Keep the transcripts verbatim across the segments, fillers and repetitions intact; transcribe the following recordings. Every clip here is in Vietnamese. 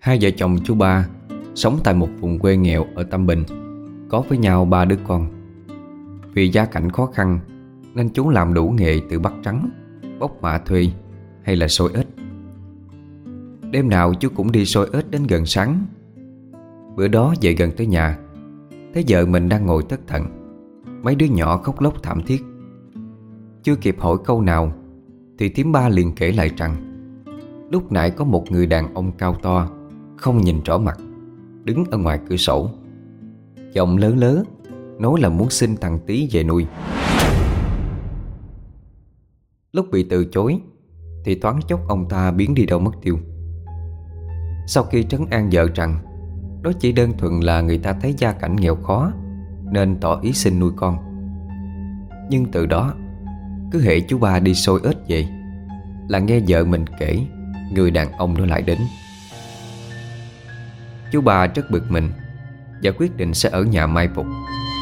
Hai vợ chồng chú Ba sống tại một vùng quê nghèo ở Tam Bình, có với nhau ba đứa con. Vì gia cảnh khó khăn nên chú làm đủ nghề, từ bắt trắng, bốc mạ thuê hay là sôi ếch. Đêm nào chú cũng đi sôi ếch đến gần sáng. Bữa đó về gần tới nhà, thấy vợ mình đang ngồi thất thần, mấy đứa nhỏ khóc lóc thảm thiết. Chưa kịp hỏi câu nào thì thím Ba liền kể lại rằng lúc nãy có một người đàn ông cao to, không nhìn rõ mặt, đứng ở ngoài cửa sổ, giọng lớn lớn nói là muốn xin thằng Tí về nuôi. Lúc bị từ chối thì thoáng chốc ông ta biến đi đâu mất tiêu. Sau khi trấn an vợ rằng đó chỉ đơn thuần là người ta thấy gia cảnh nghèo khó nên tỏ ý xin nuôi con, nhưng từ đó cứ hễ chú Ba đi sôi ếch về là nghe vợ mình kể người đàn ông đó lại đến. Chú Ba rất bực mình và quyết định sẽ ở nhà mai phục.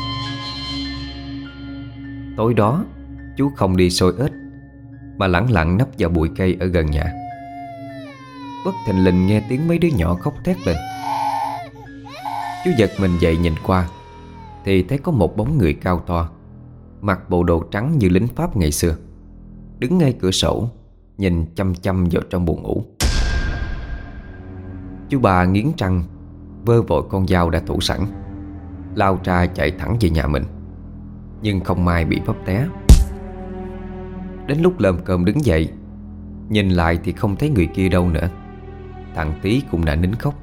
Tối đó chú không đi sôi ếch mà lẳng lặng nấp vào bụi cây ở gần nhà. Bất thình lình nghe tiếng mấy đứa nhỏ khóc thét lên. Chú giật mình dậy nhìn qua thì thấy có một bóng người cao to, mặc bộ đồ trắng như lính Pháp ngày xưa, đứng ngay cửa sổ nhìn chăm chăm vào trong buồng ngủ. Chú Ba nghiến răng, vơ vội con dao đã thủ sẵn, lao ra chạy thẳng về nhà mình, nhưng không may bị vấp té. Đến lúc lơm cơm đứng dậy, nhìn lại thì không thấy người kia đâu nữa. Thằng Tí cũng đã nín khóc.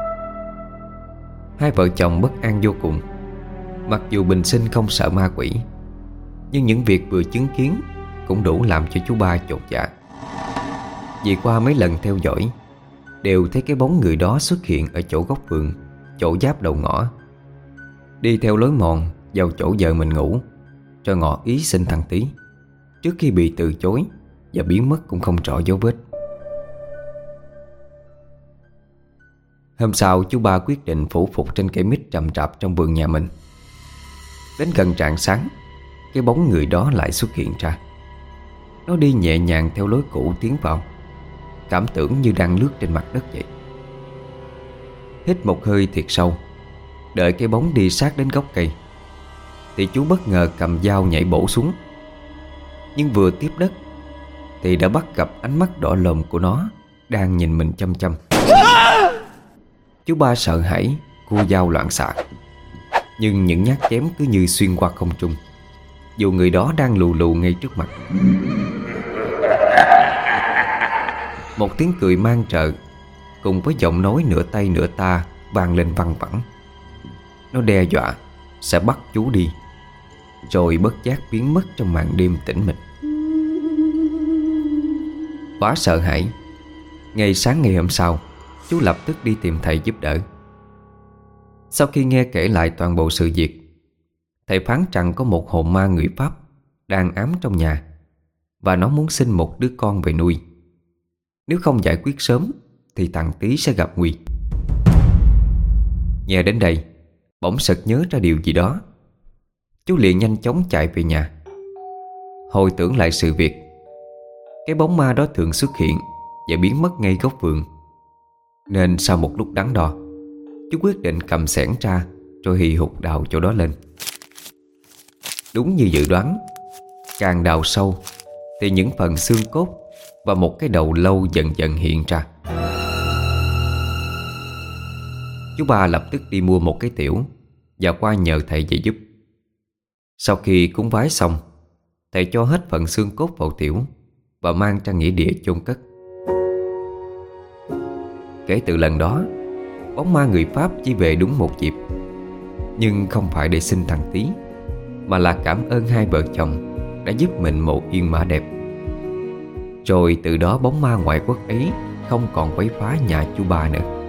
Hai vợ chồng bất an vô cùng. Mặc dù bình sinh không sợ ma quỷ, nhưng những việc vừa chứng kiến cũng đủ làm cho chú Ba chột dạ. Vì qua mấy lần theo dõi, đều thấy cái bóng người đó xuất hiện ở chỗ góc vườn, chỗ giáp đầu ngõ, đi theo lối mòn vào chỗ vợ mình ngủ, rồi ngỏ ý xin thằng Tí, trước khi bị từ chối và biến mất cũng không rõ dấu vết. Hôm sau chú Ba quyết định phủ phục trên cây mít rậm rạp trong vườn nhà mình. Đến gần rạng sáng, cái bóng người đó lại xuất hiện ra. Nó đi nhẹ nhàng theo lối cũ tiến vào, cảm tưởng như đang lướt trên mặt đất vậy. Hít một hơi thiệt sâu, đợi cái bóng đi sát đến gốc cây, thì chú bất ngờ cầm dao nhảy bổ xuống. Nhưng vừa tiếp đất thì đã bắt gặp ánh mắt đỏ lòm của nó đang nhìn mình chăm chăm. Chú Ba sợ hãi, cua dao loạn xạ, nhưng những nhát chém cứ như xuyên qua không trung, dù người đó đang lù lù ngay trước mặt. Một tiếng cười mang trợ cùng với giọng nói nửa tay nửa ta vang lên văng vẳng. Nó đe dọa sẽ bắt chú đi, rồi bất giác biến mất trong màn đêm tĩnh mịch. Quá sợ hãi, ngày sáng ngày hôm sau, chú lập tức đi tìm thầy giúp đỡ. Sau khi nghe kể lại toàn bộ sự việc, thầy phán rằng có một hồn ma người Pháp đang ám trong nhà, và nó muốn xin một đứa con về nuôi. Nếu không giải quyết sớm thì thằng Tí sẽ gặp nguy. Nghe đến đây, bỗng sực nhớ ra điều gì đó. Chú liền nhanh chóng chạy về nhà. Hồi tưởng lại sự việc, cái bóng ma đó thường xuất hiện và biến mất ngay góc vườn, nên sau một lúc đắn đo, chú quyết định cầm xẻng ra rồi hì hục đào chỗ đó lên. Đúng như dự đoán, càng đào sâu thì những phần xương cốt và một cái đầu lâu dần dần hiện ra. Chú Ba lập tức đi mua một cái tiểu và qua nhờ thầy về giúp. Sau khi cúng vái xong, thầy cho hết phần xương cốt vào tiểu và mang ra nghĩa địa chôn cất. Kể từ lần đó, bóng ma người Pháp chỉ về đúng một dịp, nhưng không phải để xin thằng Tí, mà là cảm ơn hai vợ chồng đã giúp mình mộ yên mã đẹp. Rồi từ đó bóng ma ngoại quốc ấy không còn quấy phá nhà chú Ba nữa.